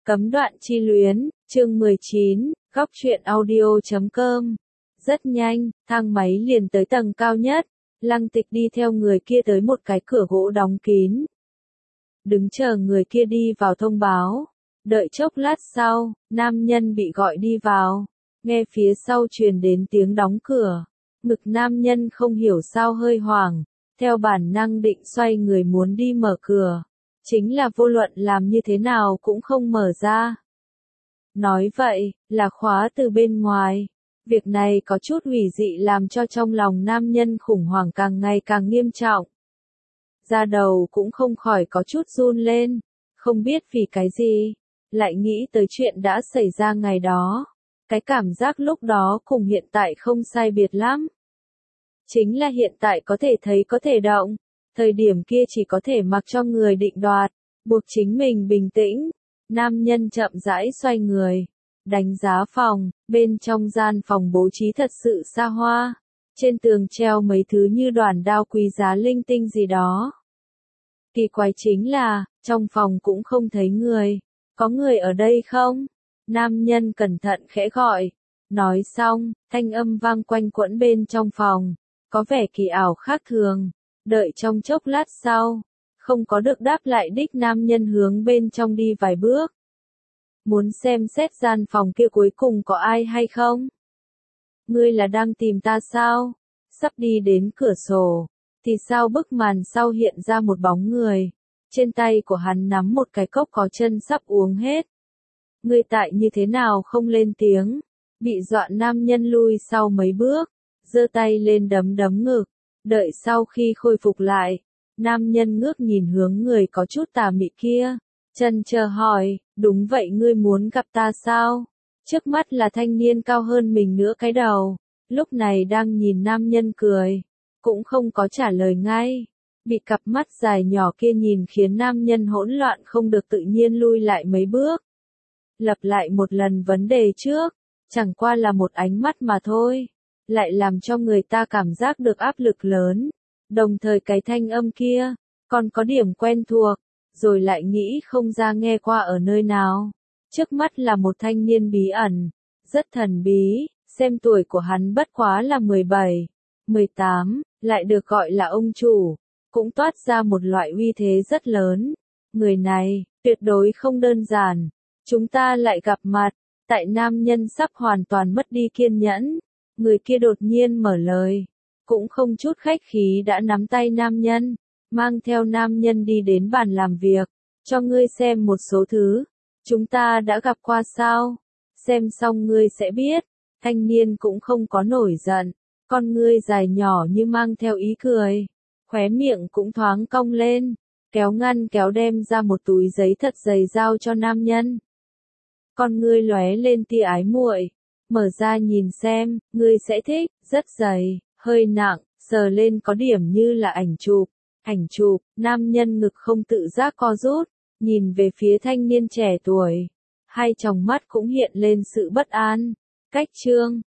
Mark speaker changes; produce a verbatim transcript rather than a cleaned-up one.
Speaker 1: Cấm đoạn chi luyến, chương mười chín, góc truyện audio chấm com. Rất nhanh, thang máy liền tới tầng cao nhất, Lăng Tịch đi theo người kia tới một cái cửa gỗ đóng kín. Đứng chờ người kia đi vào thông báo. Đợi chốc lát sau, nam nhân bị gọi đi vào. Nghe phía sau truyền đến tiếng đóng cửa. Ngực nam nhân không hiểu sao hơi hoảng. Theo bản năng định xoay người muốn đi mở cửa. Chính là vô luận làm như thế nào cũng không mở ra. Nói vậy, là khóa từ bên ngoài. Việc này có chút hủy dị làm cho trong lòng nam nhân khủng hoảng càng ngày càng nghiêm trọng. Da đầu cũng không khỏi có chút run lên. Không biết vì cái gì. Lại nghĩ tới chuyện đã xảy ra ngày đó. Cái cảm giác lúc đó cùng hiện tại không sai biệt lắm. Chính là hiện tại có thể thấy có thể động. Thời điểm kia chỉ có thể mặc cho người định đoạt, buộc chính mình bình tĩnh. Nam nhân chậm rãi xoay người, đánh giá phòng, bên trong gian phòng bố trí thật sự xa hoa. Trên tường treo mấy thứ như đoàn đao quý giá linh tinh gì đó. Kỳ quái chính là, trong phòng cũng không thấy người. Có người ở đây không? Nam nhân cẩn thận khẽ gọi. Nói xong, thanh âm vang quanh quẩn bên trong phòng. Có vẻ kỳ ảo khác thường. Đợi trong chốc lát sau, không có được đáp lại đích nam nhân hướng bên trong đi vài bước. Muốn xem xét gian phòng kia cuối cùng có ai hay không? Ngươi là đang tìm ta sao? Sắp đi đến cửa sổ, thì sao bức màn sau hiện ra một bóng người. Trên tay của hắn nắm một cái cốc có chân sắp uống hết. Ngươi tại như thế nào không lên tiếng? Bị dọa nam nhân lui sau mấy bước, giơ tay lên đấm đấm ngực. Đợi sau khi khôi phục lại, nam nhân ngước nhìn hướng người có chút tà mị kia, chần chờ hỏi, đúng vậy ngươi muốn gặp ta sao? Trước mắt là thanh niên cao hơn mình nữa cái đầu, lúc này đang nhìn nam nhân cười, cũng không có trả lời ngay. Bị cặp mắt dài nhỏ kia nhìn khiến nam nhân hỗn loạn không được tự nhiên lui lại mấy bước. Lặp lại một lần vấn đề trước, chẳng qua là một ánh mắt mà thôi. Lại làm cho người ta cảm giác được áp lực lớn. Đồng thời cái thanh âm kia, còn có điểm quen thuộc, rồi lại nghĩ không ra nghe qua ở nơi nào. Trước mắt là một thanh niên bí ẩn, rất thần bí, xem tuổi của hắn bất quá là mười bảy, mười tám, lại được gọi là ông chủ, cũng toát ra một loại uy thế rất lớn. Người này, tuyệt đối không đơn giản. Chúng ta lại gặp mặt, tại nam nhân sắp hoàn toàn mất đi kiên nhẫn. Người kia đột nhiên mở lời, cũng không chút khách khí đã nắm tay nam nhân, mang theo nam nhân đi đến bàn làm việc, cho ngươi xem một số thứ, chúng ta đã gặp qua sao, xem xong ngươi sẽ biết. Thanh niên cũng không có nổi giận, con ngươi dài nhỏ như mang theo ý cười, khóe miệng cũng thoáng cong lên, kéo ngăn kéo đem ra một túi giấy thật dày giao cho nam nhân. Con ngươi lóe lên tia ái muội. Mở ra nhìn xem, ngươi sẽ thích, rất dày, hơi nặng, sờ lên có điểm như là ảnh chụp. Ảnh chụp, nam nhân ngực không tự giác co rút, nhìn về phía thanh niên trẻ tuổi. Hai tròng mắt cũng hiện lên sự bất an. Cách chương,